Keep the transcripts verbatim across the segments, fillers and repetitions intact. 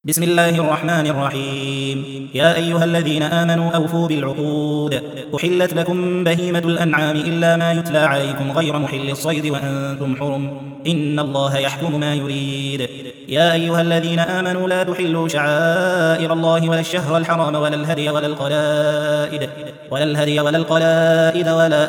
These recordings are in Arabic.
بسم الله الرحمن الرحيم. يا أيها الذين آمنوا أوفوا بالعقود. أحلت لكم بهيمة الأنعام إلا ما يتلى عليكم غير محل الصيد وأنتم حرم، إن الله يحكم ما يريد. يا أيها الذين آمنوا لا تحلوا شعائر الله ولا الشهر الحرام ولا الهدي ولا القلائد ولا الهدي ولا القلائد ولا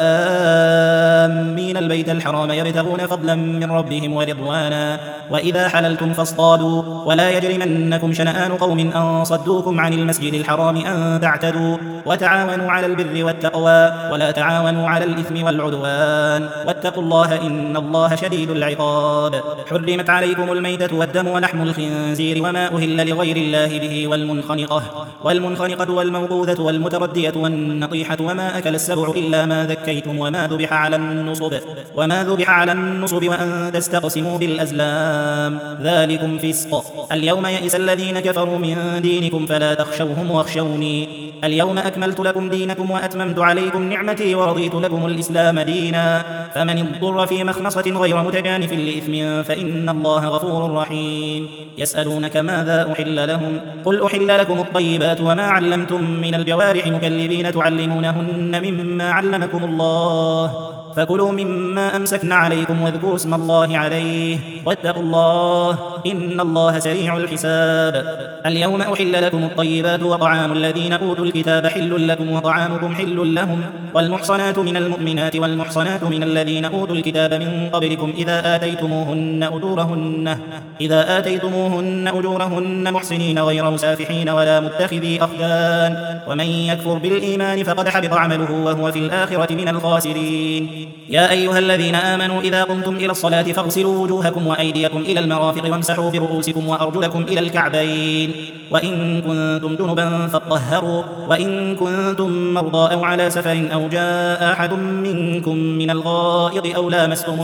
آمين البيت الحرام يبتغون فضلا من ربهم ورضوانا، وإذا حللتم فاصطادوا، ولا يجرمنكم شنآن قوم أن صدوكم عن المسجد الحرام أن تعتدوا، وتعاونوا على البر والتقوى ولا تعاونوا على الإثم والعدوان، واتقوا الله إن الله شديد العقاب. حرمت عليكم الميتة والدم ولحم الخنزير وما أهل لغير الله به والمنخنقة والمنخنقة والموقوذة والمتردية والنطيحة وما أكل السبع إلا ما ذكيتم وما ذبح على النصب وما ذبح على النصب وأن تستقسموا بالأزلام، ذلكم فسق. اليوم يئس الذين كفروا من دينكم فلا تخشوهم واخشوني، اليوم أكملت لكم دينكم وأتممت عليكم نعمتي ورضيت لكم الإسلام دينا، فمن اضطر في مخمصة غير متجانف لإثم فإن الله غفور رحيم. يسألونك ماذا أحل لهم، قل أحل لكم الطيبات وما علمتم من الجوارح مكلبين تعلمونهن مما علمكم الله، فكلوا مما أمسكن عليكم واذكروا اسم الله عليه، واتقوا الله إن الله سريع الحساب. اليوم أحل لكم الطيبات وطعام الذين أوتوا الكتاب حل لكم وطعامكم حل لهم، والمحصنات من المؤمنات والمحصنات من الذين أوتوا الكتاب من قبلكم إذا آتيتموهن أجورهن إذا آتيتموهن أجورهن محسنين غير مسافحين ولا متخذي أخدان، ومن يكفر بالإيمان فقد حبط عمله وهو في الآخرة من الخاسرين. يا أيها الذين آمنوا إذا قمتم إلى الصلاة فاغسلوا وجوهكم وأيديكم إلى المرافق وامسحوا برؤوسكم وأرجلكم إلى الكعبين، وإن كنتم جنبا فاطهروا، وإن كنتم مرضى أو على سفر أو جاء أحد منكم من الغائط أو لامستم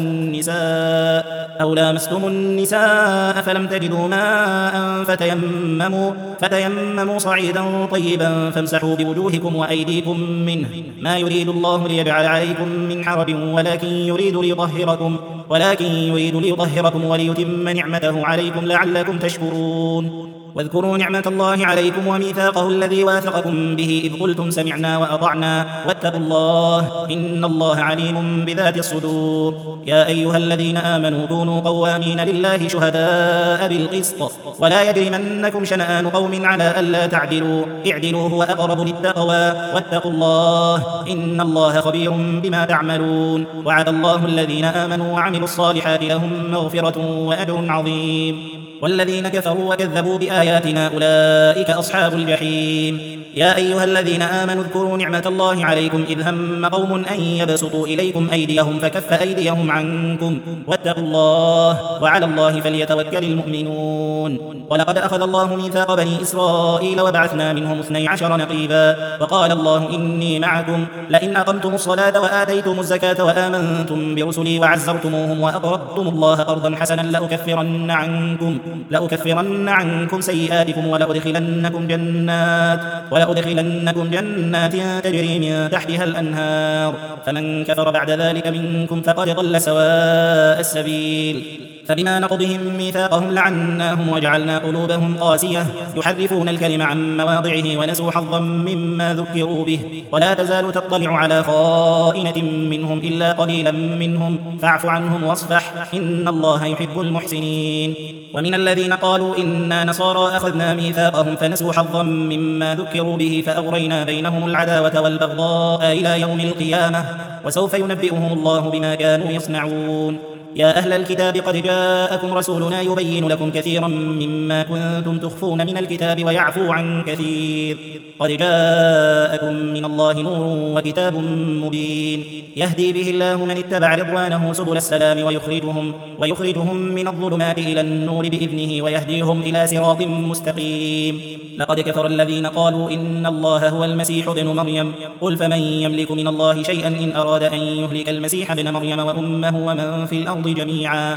النساء أو لامستم النساء فلم تجدوا ماء فتيمموا فتيمموا صعيدا طيبا فامسحوا بوجوهكم وأيديكم منه، ما يريد الله ليجعل عليكم من حرج ولكن يريد ليطهركم ولكن يريد ليطهركم وليتم نعمته عليكم لعلكم تشكرون. واذكروا نعمة الله عليكم وميثاقه الذي واثقكم به إذ قلتم سمعنا وأطعنا، واتقوا الله إن الله عليم بذات الصدور. يا أيها الذين آمنوا كونوا قوامين لله شهداء بالقسط، ولا يجرمنكم شنآن قوم على ألا تعدلوا، اعدلوا هو أقرب للتقوى، واتقوا الله إن الله خبير بما تعملون. وعد الله الذين آمنوا وعملوا الصالحات لهم مغفرة وأجر عظيم، والذين كفروا وكذبوا بآياتنا أولئك أصحاب الجحيم. يا أيها الذين آمنوا اذكروا نعمة الله عليكم إذ هم قوم أن يبسطوا إليكم أيديهم فكف أيديهم عنكم، واتقوا الله وعلى الله فليتوكل المؤمنون. ولقد أخذ الله ميثاق بني إسرائيل وبعثنا منهم اثني عشر نقيبا، وقال الله إني معكم لئن أقمتم الصلاة وآتيتم الزكاة وآمنتم برسلي وعزرتموهم وأقرضتم الله قرضا حسنا لأكفرن عنكم لأكفرن عنكم سيئاتكم ولأدخلنكم جنات ولأدخلنكم جنات تجري من تحتها الأنهار، فمن كفر بعد ذلك منكم فقد ضل سواء السبيل. فبما نقضهم ميثاقهم لعناهم وجعلنا قلوبهم قاسية يحرفون الكلم عن مواضعه ونسوا حظا مما ذكروا به، ولا تزال تطلع على خائنة منهم إلا قليلا منهم فاعف عنهم واصفح إن الله يحب المحسنين. ومن الذين قالوا إنا نصارى أخذنا ميثاقهم فنسوا حظا مما ذكروا به فأغرينا بينهم العداوة والبغضاء إلى يوم القيامة، وسوف ينبئهم الله بما كانوا يصنعون. يا أهل الكتاب قد جاءكم رسولنا يبين لكم كثيرا مما كنتم تخفون من الكتاب ويعفو عن كثير، قد جاءكم من الله نور وكتاب مبين يهدي به الله من اتبع رضوانه سبل السلام ويخرجهم, ويخرجهم من الظلمات إلى النور بإذنه ويهديهم إلى صراط مستقيم. لقد كفر الذين قالوا إن الله هو المسيح ابن مريم، قل فمن يملك من الله شيئا إن أراد أن يهلك المسيح ابن مريم وأمه ومن في الأرض جميعا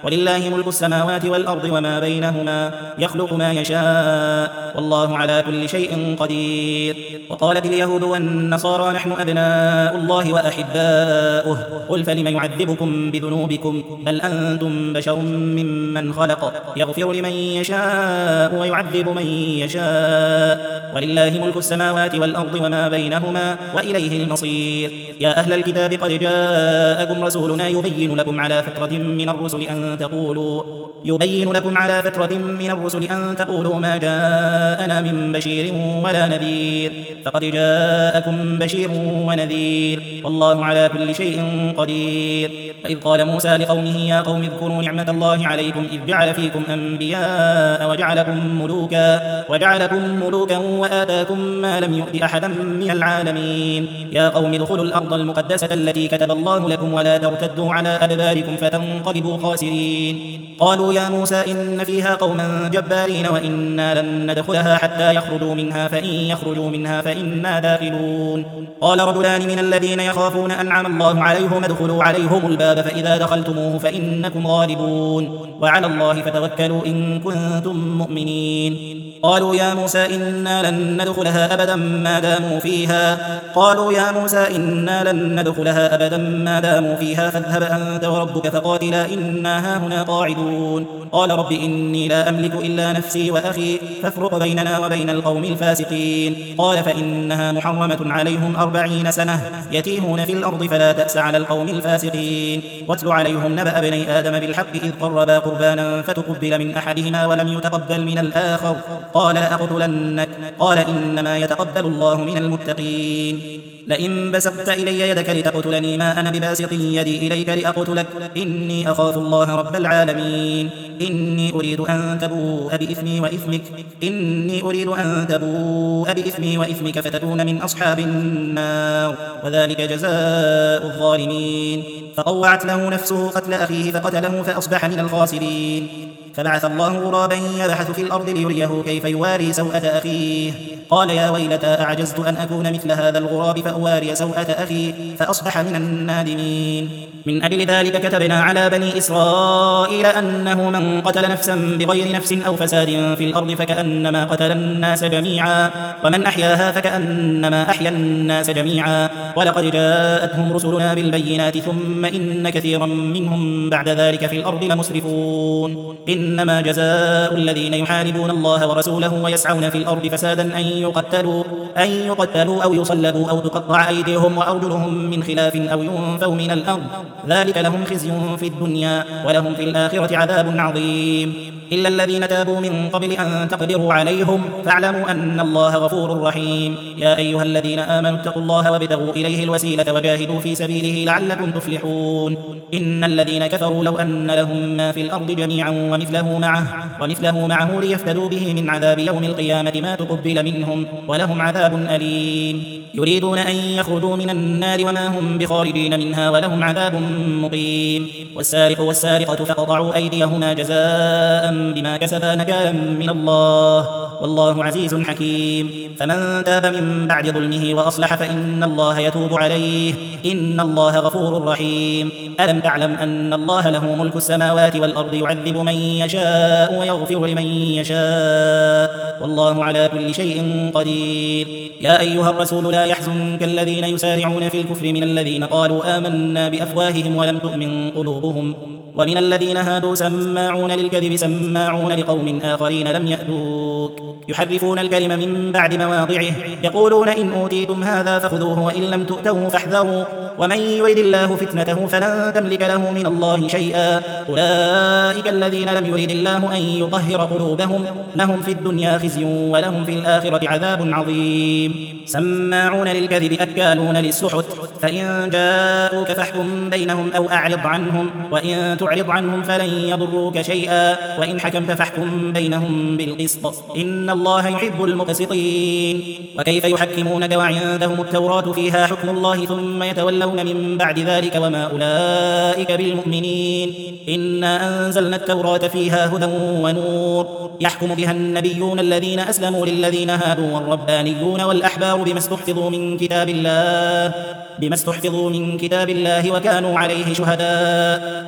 ولله ملك السماوات والأرض وما بينهما يخلق ما يشاء والله على كل شيء قدير. وقالت اليهود والنصارى نحن أبناء الله وأحباؤه قل فلم يعذبكم بذنوبكم بل أنتم بشر ممن خلق يغفر لمن يشاء ويعذب من يشاء ولله ملك السماوات والأرض وما بينهما وإليه المصير. يا أهل الكتاب قد جاءكم رسولنا يبين لكم على فترة من الرسل أن تقولوا يبين لكم على فترة من الرسل أن تقولوا ما جاءنا من بشير ولا نذير فقد جاءكم بشير ونذير والله على كل شيء قدير. فإذ قال موسى لقومه يا قوم اذكروا نعمة الله عليكم إذ جعل فيكم أنبياء وجعلكم ملوكا وجعلكم ملوكا وآتاكم ما لم يؤت أحدا من العالمين. يا قوم ادخلوا الأرض المقدسة التي كتب الله لكم ولا ترتدوا على أدباركم فتنقلبوا خاسرين. قالوا يا موسى إن فيها قوما جبارين وإنا لن ندخلها حتى يخرجوا منها فإن يخرجوا منها فإنا داخلون. قال رجلان من الذين يخافون أنعم الله عليهم ادخلوا عليهم الباب فإذا دخلتموه فإنكم غالبون وعلى الله فتوكلوا إن كنتم مؤمنين. قالوا يا موسى إنا لن ندخلها أبدا ما داموا فيها قالوا يا موسى إنا لن ندخلها أبدا ما داموا فيها فاذهب أنت وربك فقاتلا إنا هاهنا قاعدون. قال رب إني لا أملك إلا نفسي وأخي فافرق بيننا وبين القوم الفاسقين. قال فإنها محرمة عليهم أربعين سنة يتيهون في الأرض فلا تأس على القوم الفاسقين. واتل عليهم نبأ بني آدم بالحق إذ قربا قربانا فتقبل من أحدهما ولم يتقبل من الآخر قال لأقتلنك قال إنما يتقبل الله من المتقين. لئن بسطت إلي يدك لتقتلني ما أنا بباسط يدي إليك لأقتلك إني أخاف الله رب العالمين. إني أريد أن تبوء بإثمي وإثمك إني أريد أن تبوء بإثمي وإثمك فتكون من أصحاب النار وذلك جزاء الظالمين. فطوعت له نفسه قتل أخيه فقتله فأصبح من الخاسرين. فبعث الله غرابا يبحث في الأرض ليريه كيف يواري سوءة أخيه قال يا ويلتى أعجزت أن أكون مثل هذا الغراب فأواري سوءة أخي فأصبح من النادمين. من أجل ذلك كتبنا على بني إسرائيل أنه من قتل نفسا بغير نفس أو فساد في الأرض فكأنما قتل الناس جميعا ومن أحياها فكأنما أحيا الناس جميعا. ولقد جاءتهم رسلنا بالبينات ثم إن كثيرا منهم بعد ذلك في الأرض لمسرفون. إنما جزاء الذين يحاربون الله ورسوله ويسعون في الأرض فسادا أن يقتلوا, أن يقتلوا أو يصلبوا أو تقطع أيديهم وأرجلهم من خلاف أو ينفوا من الأرض ذلك لهم خزي في الدنيا ولهم في الآخرة عذاب عظيم. إلا الذين تابوا من قبل أن تقدروا عليهم فاعلموا أن الله غفور رحيم. يا أيها الذين آمنوا اتقوا الله وابتغوا إليه الوسيلة وجاهدوا في سبيله لعلكم تفلحون. إن الذين كفروا لو أن لهم ما في الأرض جميعا ومثله معه, ومثله معه ليفتدوا به من عذاب يوم القيامة ما تقبل منهم ولهم عذاب أليم. يريدون أن يخرجوا من النار وما هم بخارجين منها ولهم عذاب مقيم. والسارق والسارقة فقطعوا أيديهما جزاء بما كسبا نكالا من الله والله عزيز حكيم. فمن تاب من بعد ظلمه وأصلح فإن الله يتوب عليه إن الله غفور رحيم. ألم تعلم أن الله له ملك السماوات والأرض يعذب من يشاء ويغفر لمن يشاء والله على كل شيء قدير. يا أيها الرسول لا يحزنك الذين يسارعون في الكفر من الذين قالوا آمنا بأفواههم ولم تؤمن قلوبهم ومن الذين هادوا سماعون للكذب سماعون لقوم آخرين لم يأتوك يحرفون الكلم من بعد مواضعه يقولون إن أوتيتم هذا فخذوه وإن لم تؤتوه فاحذروا ومن يرد الله فتنته فلن تملك له من الله شيئا. أولئك الذين لم يرد الله أن يطهر قلوبهم لهم في الدنيا خزي ولهم في الآخرة عذاب عظيم. سماعون للكذب أكالون للسحت فإن جاءوك فاحكم بينهم أو أعرض عنهم وإن تعرض عنهم فلن يضروك شيئا وإن حكمت فاحكم بينهم بالقسط إن الله يحب المقسطين. وكيف يحكمونك وعندهم التوراة فيها حكم الله ثم يتولون من بعد ذلك وما أولئك بالمؤمنين. إنا أنزلنا التوراة فيها هدى ونور يحكم بها النبيون الذين أسلموا للذين هادوا والربانيون والأحبار بما استحفظوا من كتاب الله بما استحفظوا من كتاب الله وكانوا عليه شهداء فلا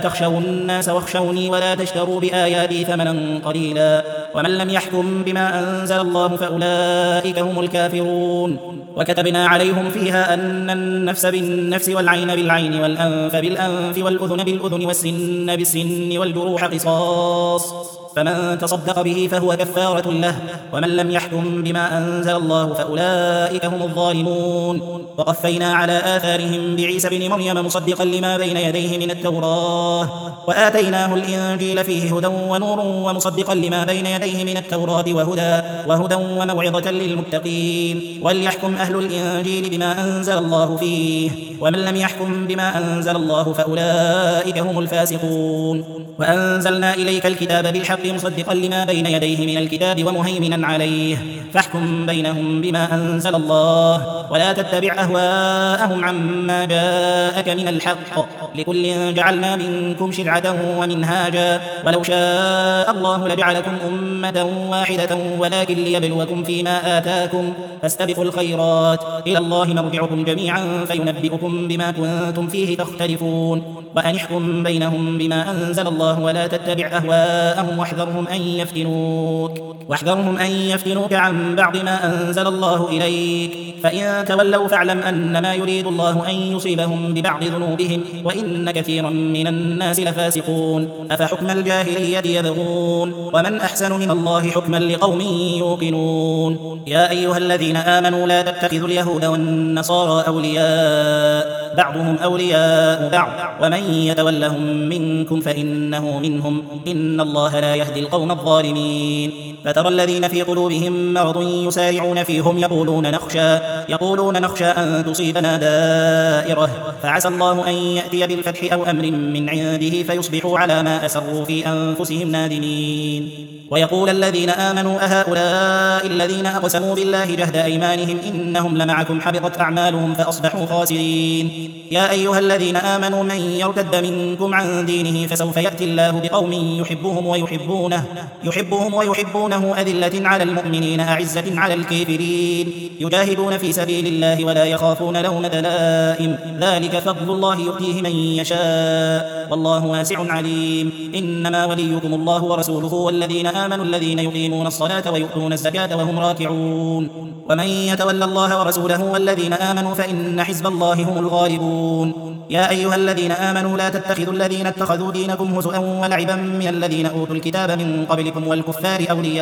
تخشوا الناس واخشوني ولا تشتروا بآياتي ثمنا قليلا ومن لم يحكم بما أنزل الله فأولئك هم الكافرون. وكتبنا عليهم فيها أن النفس بالنفس والعين بالعين والأنف بالأنف والأذن بالأذن والسن بالسن والجروح قصاص فمن تصدق به فهو كفارة له ومن لم يحكم بما أنزل الله فأولئك هم الظالمون. وقفينا على آثارهم بعيسى بن مريم مصدقا لما بين يديه من التوراة وآتيناه الإنجيل فيه هدى ونور ومصدقا لما بين يديه من التوراة وهدى, وهدى وموعظة للمتقين. وليحكم أهل الإنجيل بما أنزل الله فيه ومن لم يحكم بما أنزل الله فأولئك هم الفاسقون. وأنزلنا إليك الكتاب بالحق مصدقا لما بين يديه من الكتاب ومهيمنا عليه فاحكم بينهم بما أنزل الله ولا تتبع أهواءهم عما جاءك من الحق لكل جعلنا منكم شرعة ومنهاجا ولو شاء الله لجعلكم أمة واحدة ولكن ليبلوكم فيما آتاكم فاستبقوا الخيرات إلى الله مرجعكم جميعا فينبئكم بما كنتم فيه تختلفون. وأن احكم بينهم بما أنزل الله ولا تتبع أهواءهم واحذرهم أن يفتنوك واحذرهم أن يفتنوك عن بعض ما أنزل الله إليك فإن تولوا فاعلم أنما يريد الله أن يصيبهم ببعض ذنوبهم وإن كثيرا من الناس لفاسقون. أفحكم الجاهلية يبغون ومن أحسن من الله حكما لقوم يوقنون. يا أيها الذين آمنوا لا تتخذوا اليهود والنصارى أولياء بعضهم أولياء بعض ومن يتولهم منكم فإنه منهم إن الله لا يهدي القوم الظالمين. فترى الذين في قلوبهم مرض يسارعون فيهم يقولون نخشى يقولون نخشى أن تصيبنا دائرة فعسى الله أن يأتي بالفتح أو أمر من عنده فيصبحوا على ما أسروا في أنفسهم نادمين. ويقول الذين آمنوا أهؤلاء الذين أقسموا بالله جهد أيمانهم إنهم لمعكم حبطت أعمالهم فأصبحوا خاسرين. يا أيها الذين آمنوا من يرتد منكم عن دينه فسوف يأتي الله بقوم يحبهم ويحبونه يحبهم ويحبونه أذلة على المؤمنين أعزة على الكافرين يجاهدون في سبيل الله ولا يخافون لومة لائم ذلك فضل الله يؤتيه من يشاء والله واسع عليم. إنما وليكم الله ورسوله والذين آمنوا الذين يقيمون الصلاة ويؤتون الزكاة وهم راكعون ومن يتولى الله ورسوله والذين آمنوا فإن حزب الله هم الغالبون. يا أيها الذين آمنوا لا تتخذوا الذين اتخذوا دينكم هزؤا ولعبا من الذين أوتوا الكتاب من قبلكم والكفار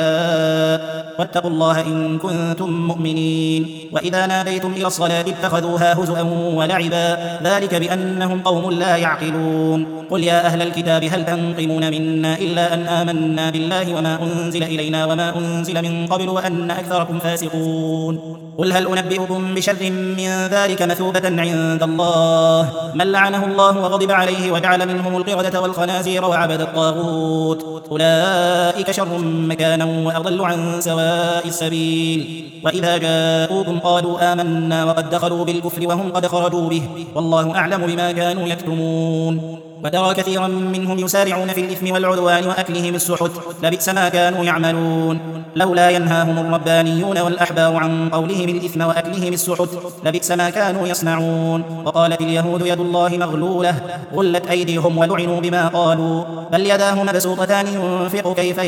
أولياء واتقوا الله إن كنتم مؤمنين. وإذا ناديتم إلى الصلاة اتخذوها هزؤا ولعبا ذلك بأنهم قوم لا يعقلون. قل يا أهل الكتاب هل تنقمون منا إلا أن آمنا بالله وما أنزل إلينا وما أنزل من قبل وأن أكثركم فاسقون. قل هل أنبئكم بشر من ذلك مثوبة عند الله من لعنه الله وغضب عليه وجعل منهم القردة والخنازير وعبد الطاغوت أولئك شر مكانا وأضل عن سواء السبيل. وإذا جاءوكم قالوا آمنا وقد دخلوا بالكفر وهم قد خرجوا به والله أعلم بما كانوا يكتمون. وترى كثيرا منهم يسارعون في الإثم والعدوان وأكلهم السحت لبئس ما كانوا يعملون. لولا ينهاهم الربانيون والأحبار عن قولهم الإثم وأكلهم السحت لبئس ما كانوا يصنعون. وقالت اليهود يد الله مغلولة غلت أيديهم ولعنوا بما قالوا بل يداه مبسوطتان ينفق كيف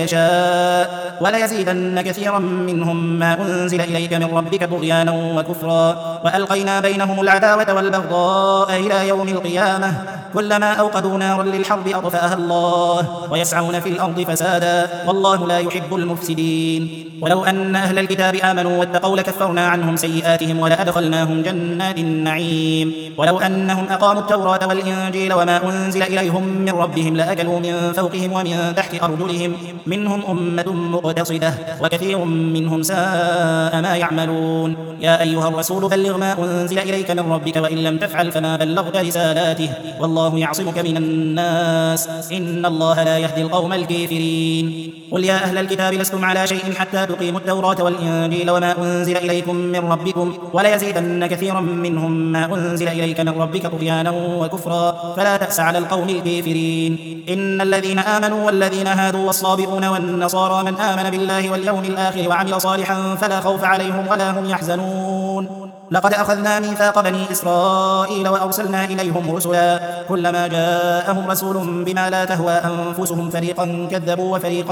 يشاء وليزيدن كثيرا منهم ما أنزل إليك من ربك طغيانا وكفرا وألقينا بينهم العداوة والبغضاء إلى يوم القيامة كلما أوقدوا نارا للحرب أطفأها الله ويسعون في الأرض فسادا والله لا يحب المفسدين. ولو أن أهل الكتاب آمنوا واتقوا لكفرنا عنهم سيئاتهم ولأدخلناهم جنات النعيم. ولو أنهم أقاموا التوراة والإنجيل وما أنزل إليهم من ربهم لأكلوا من فوقهم ومن تحت أرجلهم منهم أمة مقتصدة وكثير منهم ساء ما يعملون. يا أيها الرسول بلغ ما أنزل إليك من ربك وإن لم تفعل فما بلغت رسالاته والله يعصمك من الناس إن الله لا يهدي القوم الكافرين. قل يا أهل الكتاب لستم على شيء حتى تقيموا التوراة والإنجيل وما أنزل إليكم من ربكم وليزيدن كثيرا منهم ما أنزل إليك من ربك طغيانا وكفرا فلا تأس على القوم الكافرين. إن الذين آمنوا والذين هادوا والصابئون والنصارى من آمن بالله واليوم الآخر وعمل صالحا فلا خوف عليهم ولا هم يحزنون. لقد أخذنا ميثاق بني إسرائيل وأرسلنا إليهم رسلا كلما جاءهم رسول بما لا تهوى أنفسهم فريقا كذبوا وفريقا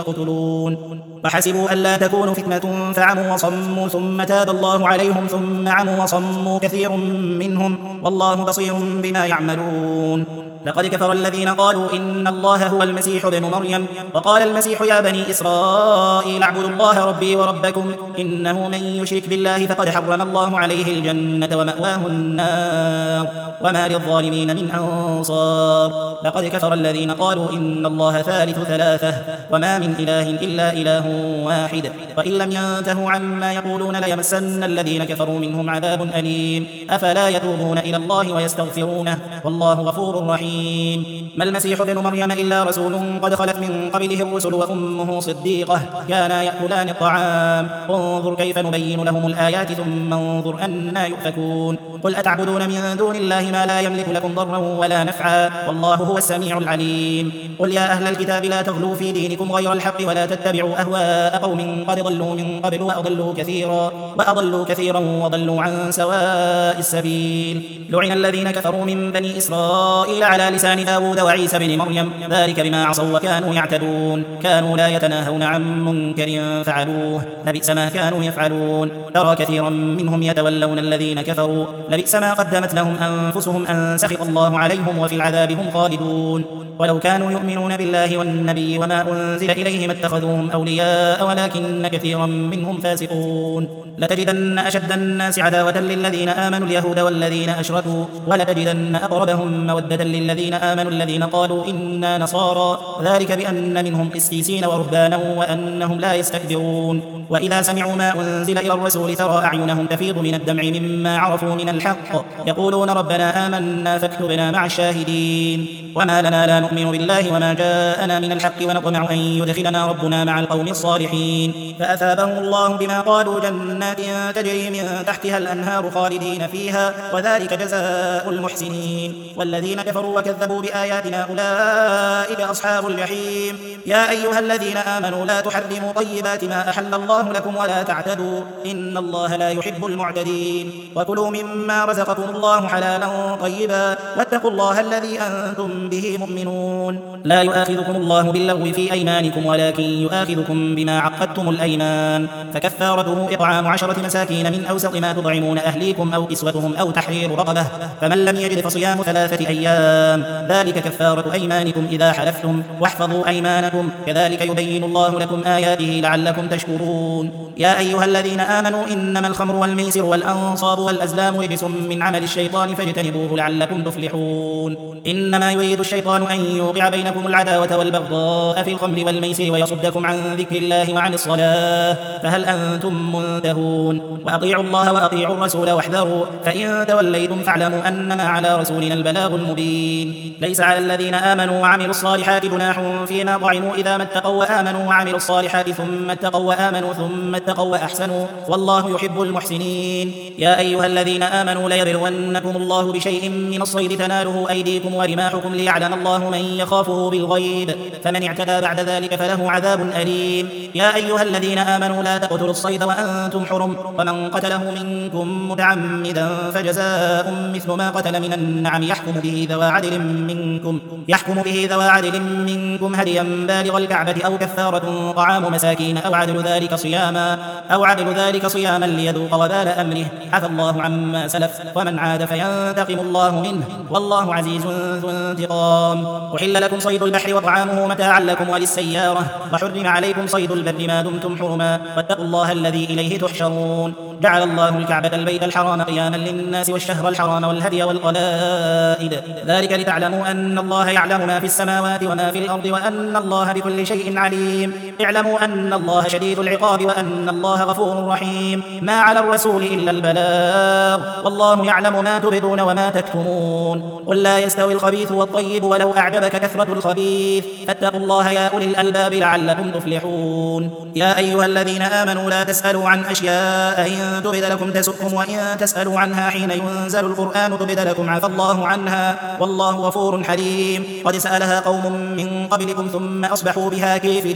يقتلون فحسبوا ألا تكون فتنة فعموا وصموا ثم تاب الله عليهم ثم عموا وصموا كثير منهم والله بصير بما يعملون. لقد كفر الذين قالوا إن الله هو المسيح ابن مريم وقال المسيح يا بني إسرائيل اعبدوا الله ربي وربكم إنه من يشرك بالله فقد حرم الله عليه الجنة ومأواه النار وما للظالمين من أنصار. لقد كفر الذين قالوا إن الله ثالث ثلاثة وما من إله إلا إله واحد وإن لم ينتهوا عما يقولون ليمسن الذين كفروا منهم عذاب أليم أفلا يتوبون إلى الله ويستغفرونه والله غفور رحيم. ما المسيح ابن مريم إلا رسول قد خلت من قبله الرسل وأمه صديقة كانا يأكلان الطعام انظر كيف نبين لهم الآيات ثم انظر أنا يؤفكون. قل أتعبدون من دون الله ما لا يملك لكم ضرا ولا نفعا والله هو السميع العليم. قل يا أهل الكتاب لا تغلوا في دينكم غير الحق ولا تتبعوا أهواء قوم قد ضلوا من قبل وأضلوا كثيرا وأضلوا كثيرا وضلوا عن سواء السبيل. لعن الذين كفروا من بني إسرائيل على لسان داود وعيسى بن مريم ذلك بما عصوا وكانوا يعتدون كانوا لا يتناهون عن منكر فعلوه لبئس ما كانوا يفعلون. ترى كثيرا منهم يتولون الذين كفروا لبئس ما قدمت لهم أنفسهم أن سخط الله عليهم وفي العذاب هم خالدون. ولو كانوا يؤمنون بالله والنبي وما أنزل إليهم اتخذوهم أولياء ولكن كثيرا منهم فاسقون. لتجدن أشد الناس عداوة للذين آمنوا اليهود والذين أشركوا ولتجدن أقربهم مودة للذين آمنوا الذين قالوا إنا نصارى ذلك بأن منهم قسيسين ورهبانا وأنهم لا يستكبرون. وإذا سمعوا ما أنزل إلى الرسول ترى أعينهم تفيض من الدمع مما عرفوا من الحق يقولون ربنا آمنا فاكتبنا مع الشاهدين. وما لنا لا نؤمن بالله وما جاءنا من الحق ونطمع أن يدخلنا ربنا مع القوم الصالحين. فأثابهم الله بما قالوا جنات تجري من تحتها الأنهار خالدين فيها وذلك جزاء المحسنين. والذين كفروا وكذبوا بآياتنا أولئك أصحاب الجحيم. يا أيها الذين آمنوا لا تحرموا طيبات ما أحل الله لكم ولا تعتدوا إن الله لا يحب المعتدين. وكلوا مما رزقكم الله حلالا طيبا واتقوا الله الذي أنتم به مؤمنون. لا يؤاخذكم الله باللغو في أيمانكم ولكن يؤاخذكم بما عقدتم الأيمان فكفارته إطعام عشرة مساكين من أوسط ما تطعمون أهليكم أو كسوتهم أو تحرير رقبة فمن لم يجد فصيام ثلاثة أيام ذلك كفارة أيمانكم إذا حلفتم واحفظوا أيمانكم كذلك يبين الله لكم آياته لعلكم تشكرون. يا أيها الذين آمنوا إنما الخمر والميسر والأنصاب والأزلام رجس من عمل الشيطان فاجتنبوه لعلكم تفلحون. إنما يريد الشيطان أن يوقع بينكم العداوة والبغضاء في الخمر والميسر ويصدكم عن ذكر الله وعن الصلاة فهل أنتم منتهون. وأطيعوا الله وأطيعوا الرسول واحذروا فإن توليتم فاعلموا أنما على رسولنا البلاغ المبين. ليس على الذين آمنوا وعملوا الصالحات جناح فيما طعموا إذا ما اتقوا وآمنوا وعملوا الصالحات ثم اتقوا وآمنوا ثم اتقوا وأحسنوا والله يحب المحسنين. يا أيها الذين آمنوا ليبلونكم الله بشيء من الصيد تناله أيديكم ورماحكم ليعلم الله من يخافه بالغيب فمن اعتدى بعد ذلك فله عذاب أليم. يا أيها الذين آمنوا لا تقتلوا الصيد وأنتم حرم ومن قتله منكم متعمدا فجزاء مثل ما قتل من النعم يحكم به ذوى عدل منكم يحكم به ذوى عدل منكم هديا بالغ الكعبة أو كفارة طعام مساكين أو عدل ذلك صياما أو عدل ذلك صياما ليذوق وبال أمره عفى الله عما سلف ومن عاد فينتقم الله منه والله عزيز ذو انتقام. أحل لكم صيد البحر وطعامه متاعا لكم وللسيارة وحرم عليكم صيد البر ما دمتم حرما واتقوا الله الذي إليه تحشرون. جعل الله الكعبة البيت الحرام قياما للناس والشهر الحرام والهدي والقلائد ذلك لتعلموا أن الله يعلم ما في السماوات وما في الأرض وأن الله بكل شيء عليم. اعلموا أن الله شديد العقاب وأن الله غفور رحيم. ما على الرسول إلا البلاغ والله يعلم ما تبدون وما تكتمون. قل لا يستوي الخبيث والطيب ولو أعجبك كثرة الخبيث فاتقوا الله يا أولي الألباب لعلكم تفلحون. يا أيها الذين آمنوا لا تسألوا عن أشياء إن تبد لكم تسؤكم وإن تسألوا عنها حين ينزل القرآن تبد لكم عفى الله عنها والله غفور حليم. قد سألها قوم من قبلكم ثم أصبحوا بها كافرين.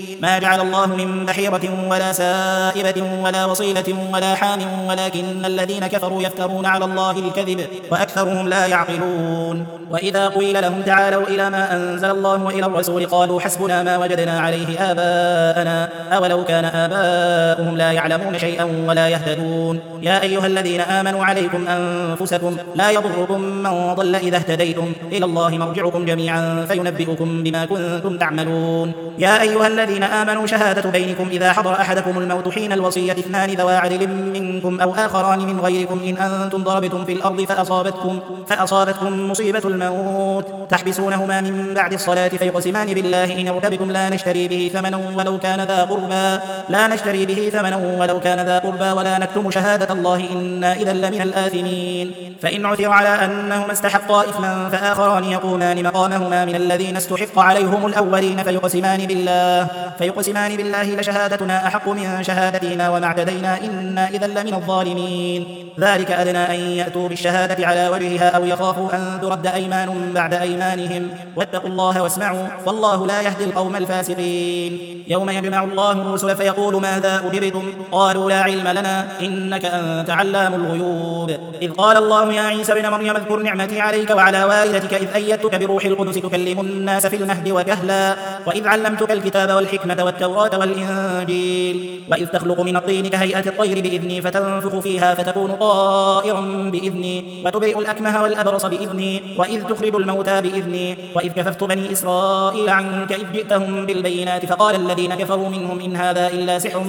ما جعل الله من بحيرة ولا سائبة ولا وصيلة ولا حام ولكن الذين كفروا يفترون على الله الكذب وأكثرهم لا يعقلون. وإذا قيل لهم تعالوا إلى ما أنزل الله وإلى الرسول قالوا حسبنا ما وجدنا عليه آباءنا أولو كان آباؤهم لا يعلمون شيئا ولا يهتدون. يا أيها الذين آمنوا عليكم أنفسكم لا يضركم من ضل إذا اهتديتم إلى الله مرجعكم جميعا فينبئكم بما كنتم تعملون. يا أيها الذين آمنوا شهادة بينكم إذا حضر أحدكم الموت حين الوصية اثنان ذوى عدل منكم أو آخران من غيركم إن أنتم ضربتم في الأرض فأصابتكم, فأصابتكم مصيبة الموت تحبسونهما من بعد الصلاة فيقسمان بالله إن ارتبتم لا نشتري به ثمنا ولو كان ذا قربى لا نشتري به ثمنا ولو كان ذا قربى ولا نكتم شهادة الله إنا إذا لمن الآثمين. فإن عثر على أنهما استحقا إثما فآخران يقومان مقامهما من الذين استحق عليهم الأولين فيقسمان بالله فيقسمان بالله لشهادتنا أحق من شهادتهما وما اعتدينا إنا إذا لمن الظالمين. ذلك أدنى أن يأتوا بالشهادة على وجهها أو يخافوا أن ترد أيمان بعد أيمانهم واتقوا الله واسمعوا والله لا يهدي القوم الفاسقين. يوم يجمع الله الرسل فيقول ماذا أجبتم قالوا لا علم لنا إنك أنت علام الغيوب. إذ قال الله يا عيسى ابن مريم اذكر نعمتي عليك وعلى والدتك إذ أيدتك بروح القدس تكلم الناس في المهد وكهلا وإذ علمتك الكتاب والحكمة والتوراة والإنجيل وإذ تخلق من الطين كهيئة الطير بإذني فتنفخ فيها فتكون طائرا بإذني وتبرئ الأكمه والأبرص بإذني وإذ تخرج الموتى بإذني وإذ كففت بني إسرائيل عنك إذ جئتهم بالبينات فقال الذين كفروا منهم إن هذا إلا سحر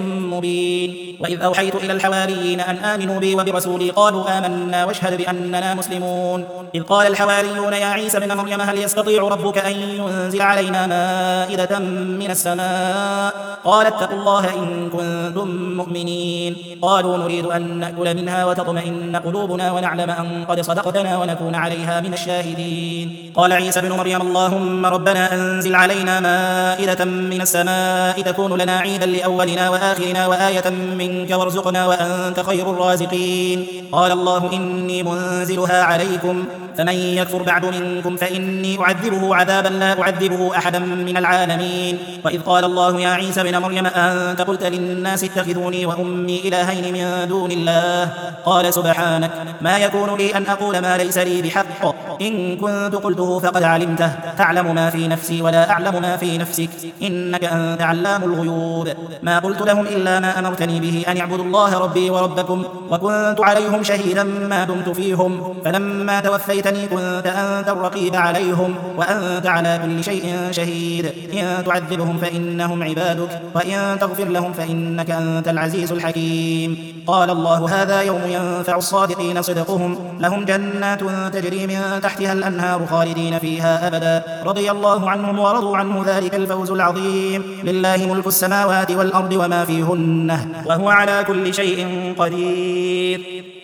مبين. وإذ أوحيت إلى الحواريين أن آمنوا بي وبرسولي قالوا آمنا واشهد بأننا مسلمون. إذ قال الحواريون يا عيسى ابن مريم هل يستطيع ربك أن ينزل علينا مائدة من السماء قال اتقوا الله إن كنتم مؤمنين. قالوا نريد أن نأكل منها وتطمئن قلوبنا ونعلم أن قد صدقتنا ونكون عليها من الشاهدين. قال عيسى ابن مريم اللهم ربنا أنزل علينا مائدة من السماء تكون لنا عيدا لأولنا وآخرنا وآية منك وارزقنا وأنت خير الرازقين. قال الله إني منزلها عليكم فمن يكفر بعد منكم فإني أعذبه عذابا لا أعذبه أحدا من العالمين. وإذ قال الله يا عيسى ابن مريم أنت قلت للناس اتخذوني وأمي إلهين من دون الله قال سبحانك ما يكون لي أن أقول ما ليس لي بحق إن كنت قلته فقد علمته تعلم ما في نفسي ولا أعلم ما في نفسك إنك أنت علام الغيوب. ما قلت لهم إلا ما أمرتني به أن اعبدوا الله ربي وربكم وكنت عليهم شهيدا ما دمت فيهم فلما توفيتني كنت أنت الرقيب عليهم وأنت على كل شيء شهيد. إن تعذبهم فإنهم عبادك وإن تغفر لهم فإنك أنت العزيز الحكيم. قال الله هذا يوم ينفع الصادقين صدقهم لهم جنات تجري من تحتها الأنهار خالدين فيها أبدا رضي الله عنهم ورضوا عنه ذلك الفوز العظيم. لله ملك السماوات والأرض وما فيهن وهو على كل شيء قدير.